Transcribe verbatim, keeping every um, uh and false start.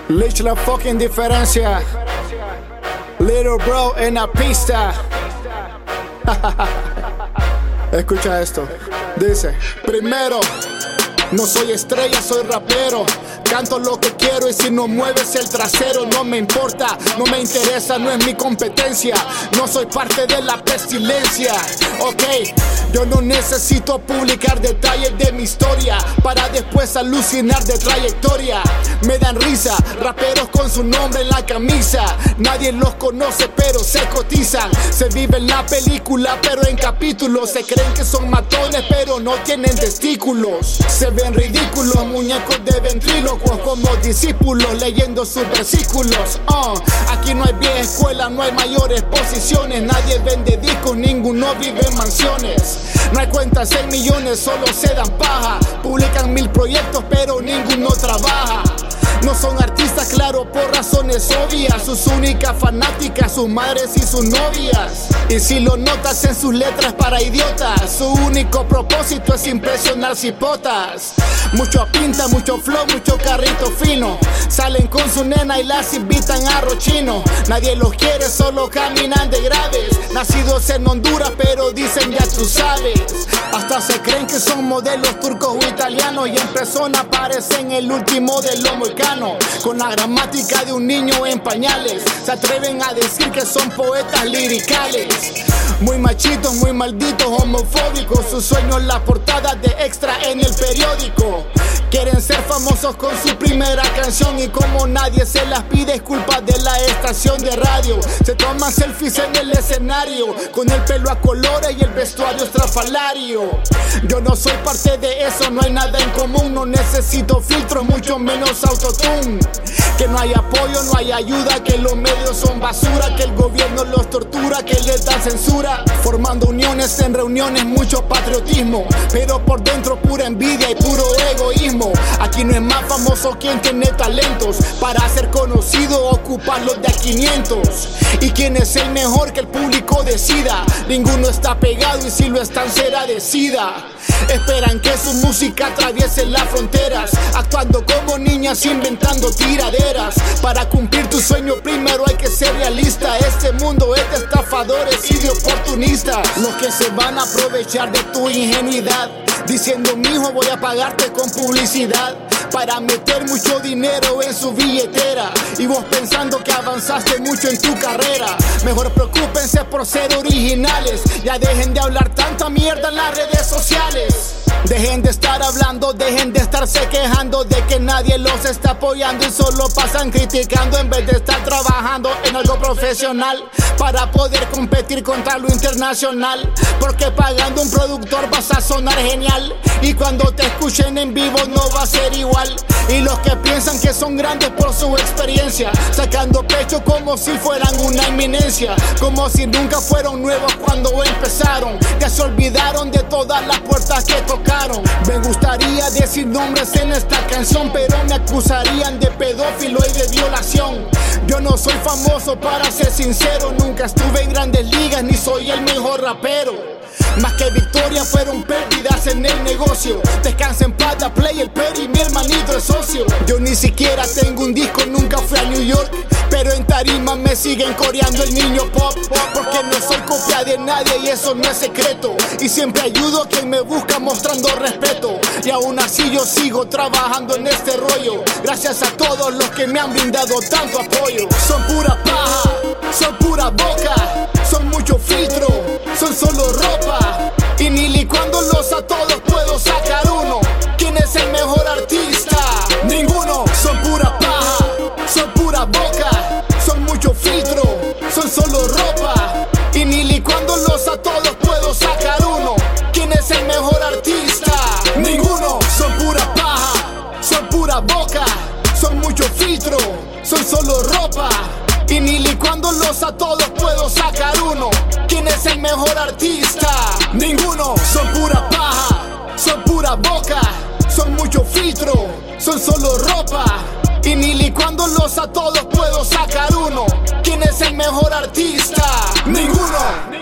Lich la fucking diferencia. Little bro en la pista. Escucha esto. Dice: primero, no soy estrella, soy rapero. Canto lo que quiero y si no mueves el trasero no me importa, no me interesa, no es mi competencia. No soy parte de la pestilencia. Ok, yo no necesito publicar detalles de mi historia para después alucinar de trayectoria. Me dan risa, raperos con su nombre en la camisa. Nadie los conoce pero se cotizan. Se vive en la película pero en capítulos. Se creen que son matones pero no tienen testículos. Se ven ridículos, muñecos de ventrílocuos como discípulos leyendo sus versículos. uh, Aquí no hay vieja escuela, no hay mayores posiciones. Nadie vende discos, ninguno vive en mansiones. No hay cuentas en millones, solo se dan paja. Publican mil proyectos pero ninguno trabaja. No son artistas, claro, por razones obvias. Sus únicas fanáticas, sus madres y sus novias. Y si lo notas en sus letras para idiotas, su único propósito es impresionar cipotas. Mucho pinta, mucho flow, mucho carrito fino. Salen con su nena y las invitan a rochino. Nadie los quiere, solo caminan de graves. Nacidos en Honduras pero dicen ya tú sabes. Hasta se creen que son modelos turcos o italianos y en persona parecen el último de lo moicano. Con la gramática de un niño en pañales. Se atreven a decir que son poetas liricales. Muy machitos, muy malditos, homofóbicos. Su sueño es la portada de Extra en el periódico. Quieren ser famosos con su primera canción y como nadie se las pide es culpa de la estación de radio. Se toman selfies en el escenario con el pelo a colores y el vestuario estrafalario. Yo no soy parte de eso, no hay nada en común. No necesito filtros, mucho menos autotune. Que no hay apoyo, no hay ayuda, que los medios son basura, que el gobierno los tortura, que les da censura. Formando uniones en reuniones, mucho patriotismo, pero por dentro pura envidia y puro egoísmo. Aquí no es más famoso quien tiene talentos. Para ser conocido ocupan los de a quinientos. Y quien es el mejor que el público decida. Ninguno está pegado y si lo están será de sida. Esperan que su música atraviese las fronteras, actuando como niñas, inventando tiraderas. Para cumplir tu sueño primero hay que ser realista. Este mundo es de estafadores y de oportunistas, los que se van a aprovechar de tu ingenuidad, diciendo: mijo, voy a pagarte con publicidad, para meter mucho dinero en su billetera. Y vos pensando que avanzaste mucho en tu carrera. Mejor preocúpense por ser originales. Ya dejen de hablar tanta mierda en las redes sociales. Dejen de estar hablando, dejen de estarse quejando de que nadie los está apoyando y solo pasan criticando en vez de estar trabajando en algo profesional para poder competir contra lo internacional. Porque pagando un productor vas a sonar genial y cuando te escuchen en vivo no va a ser igual. Y los que piensan que son grandes por su experiencia, sacando pecho como si fueran una eminencia, como si nunca fueron nuevos cuando empezaron. Ya se olvidaron de todas las puertas que tocaron. Me gustaría decir nombres en esta canción, pero me acusarían de pedófilo y de violación. Yo no soy famoso, para ser sincero, nunca estuve en grandes ligas ni soy el mejor rapero. Más que victorias fueron pérdidas en el negocio. Descansa en paz, Play, el Peri, mi hermanito es socio. Yo ni siquiera tengo un disco, nunca fui a New York, pero en tarima me siguen coreando el niño pop. Porque no soy copia de nadie y eso no es secreto. Y siempre ayudo a quien me busca mostrando respeto. Y aún así yo sigo trabajando en este rollo, gracias a todos los que me han brindado tanto apoyo. Son pura paja, son pura boca, son mucho filtro, son solo ropa. Y ni licuándolos a todos puedo sacar uno. ¿Quién es el mejor artista? Ninguno. Son pura paja, son pura boca, son mucho filtro, son solo ropa. Y ni licuándolos a todos puedo sacar uno. ¿Quién es el mejor artista? Ninguno. Son pura paja, son pura boca, son mucho filtro, son solo ropa. Y ni licuándolos a todos puedo sacar uno. ¿Quién es el mejor artista? Ninguno. Son pura paja, son pura boca, son mucho filtro, son solo ropa. Y ni licuándolos a todos puedo sacar uno. ¿Quién es el mejor artista? Ninguno.